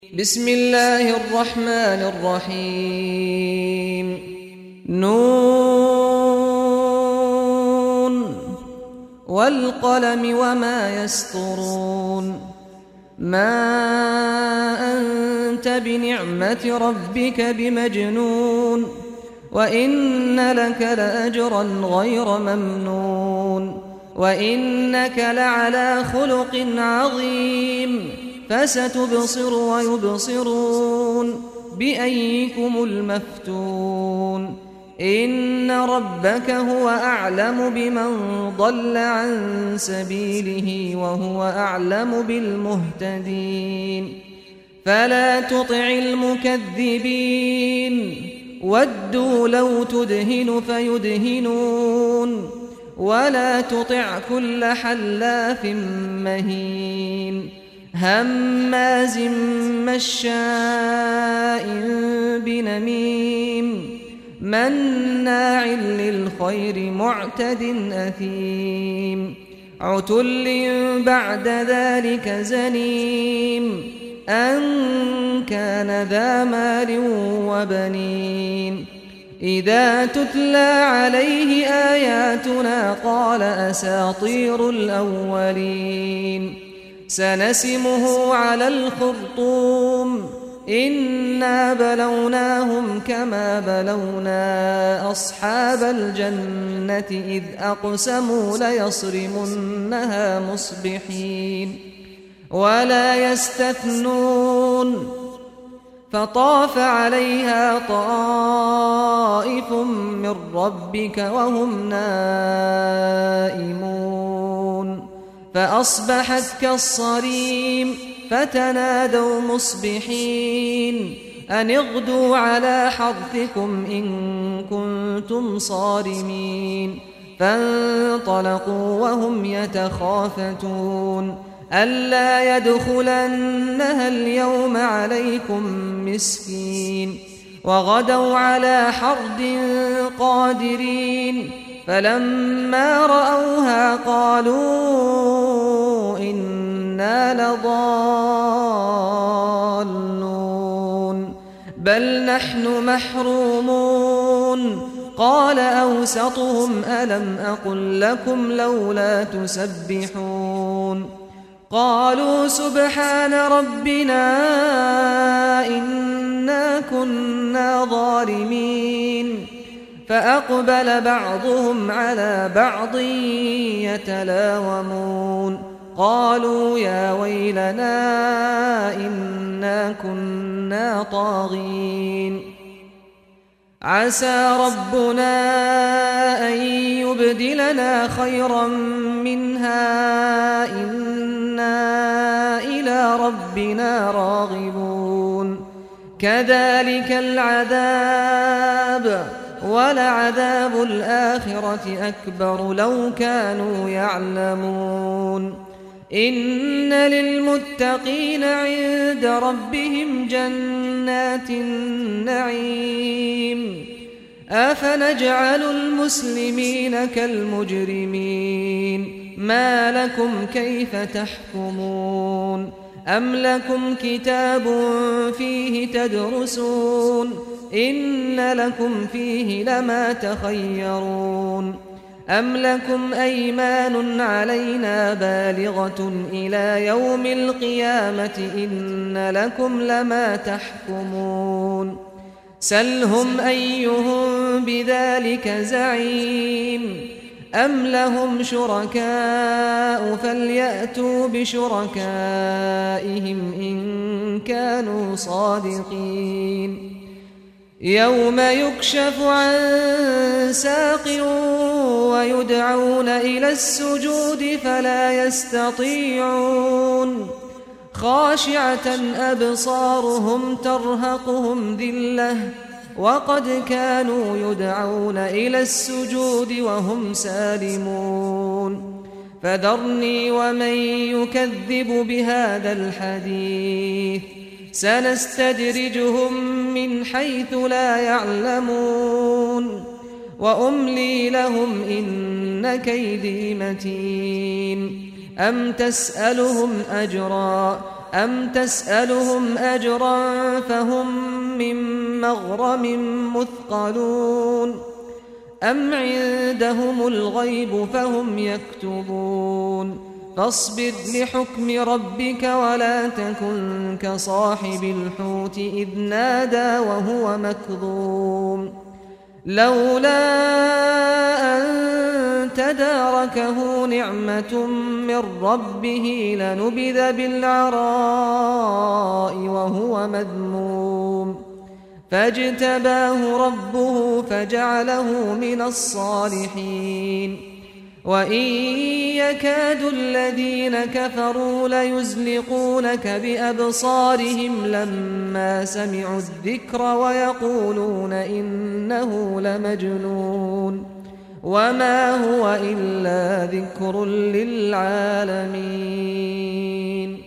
بسم الله الرحمن الرحيم نون والقلم وما يسطرون ما أنت بنعمة ربك بمجنون وإن لك لأجرا غير ممنون وإنك لعلى خلق عظيم فستبصر ويبصرون بأيكم المفتون إن ربك هو أعلم بمن ضل عن سبيله وهو أعلم بالمهتدين فلا تطع المكذبين ودوا لو تدهن فيدهنون ولا تطع كل حلاف مهين هماز مشاء بنميم مناع للخير معتد أثيم عتل بعد ذلك زنيم أن كان ذا مال وبنين إذا تتلى عليه آياتنا قال أساطير الأولين سنسمه على الخرطوم إنا بلوناهم كما بلونا أصحاب الجنة إذ أقسموا ليصرمنها مصبحين ولا يستثنون فطاف عليها طائف من ربك وهم نائمون فأصبحت كالصريم فتنادوا مصبحين أن اغدوا على حرثكم إن كنتم صارمين فانطلقوا وهم يتخافتون ألا يدخلنها اليوم عليكم مسكين وغدوا على حرد قادرين فلما رأوها قالوا إنا لضالون بل نحن محرومون قال أوسطهم ألم أقل لكم لولا تسبحون قالوا سبحان ربنا إنا كنا ظالمين فأقبل بعضهم على بعض يتلاومون قالوا يا ويلنا إنا كنا طاغين عسى ربنا أن يبدلنا خيرا منها إنا إلى ربنا راغبون كذلك العذاب ولعذاب الآخرة أكبر لو كانوا يعلمون إن للمتقين عند ربهم جنات النعيم أفنجعل المسلمين كالمجرمين ما لكم كيف تحكمون أم لكم كتاب فيه تدرسون إن لكم فيه لما تخيرون أم لكم أيمان علينا بالغة إلى يوم القيامة إن لكم لما تحكمون سلهم أيهم بذلك زعيم أم لهم شركاء فليأتوا بشركائهم إن كانوا صادقين يوم يكشف عن ساق ويدعون إلى السجود فلا يستطيعون خاشعة أبصارهم ترهقهم ذلة وقد كانوا يدعون إلى السجود وهم سالمون فذرني ومن يكذب بهذا الحديث سنستدرجهم من حيث لا يعلمون وأملي لهم إن كيدي متين أم تسألهم أجرا أم تسألهم أجرا فهم من مغرم مثقلون أم عندهم الغيب فهم يكتبون فاصبر لحكم ربك ولا تكن كصاحب الحوت إذ نادى وهو مكظوم لولا أن تداركه نعمة من ربه لنبذ بالعراء وهو مذموم فاجتباه ربه فجعله من الصالحين وإن يكاد الذين كفروا ليزلقونك بأبصارهم لما سمعوا الذكر ويقولون إنه لمجنون وما هو إلا ذكر للعالمين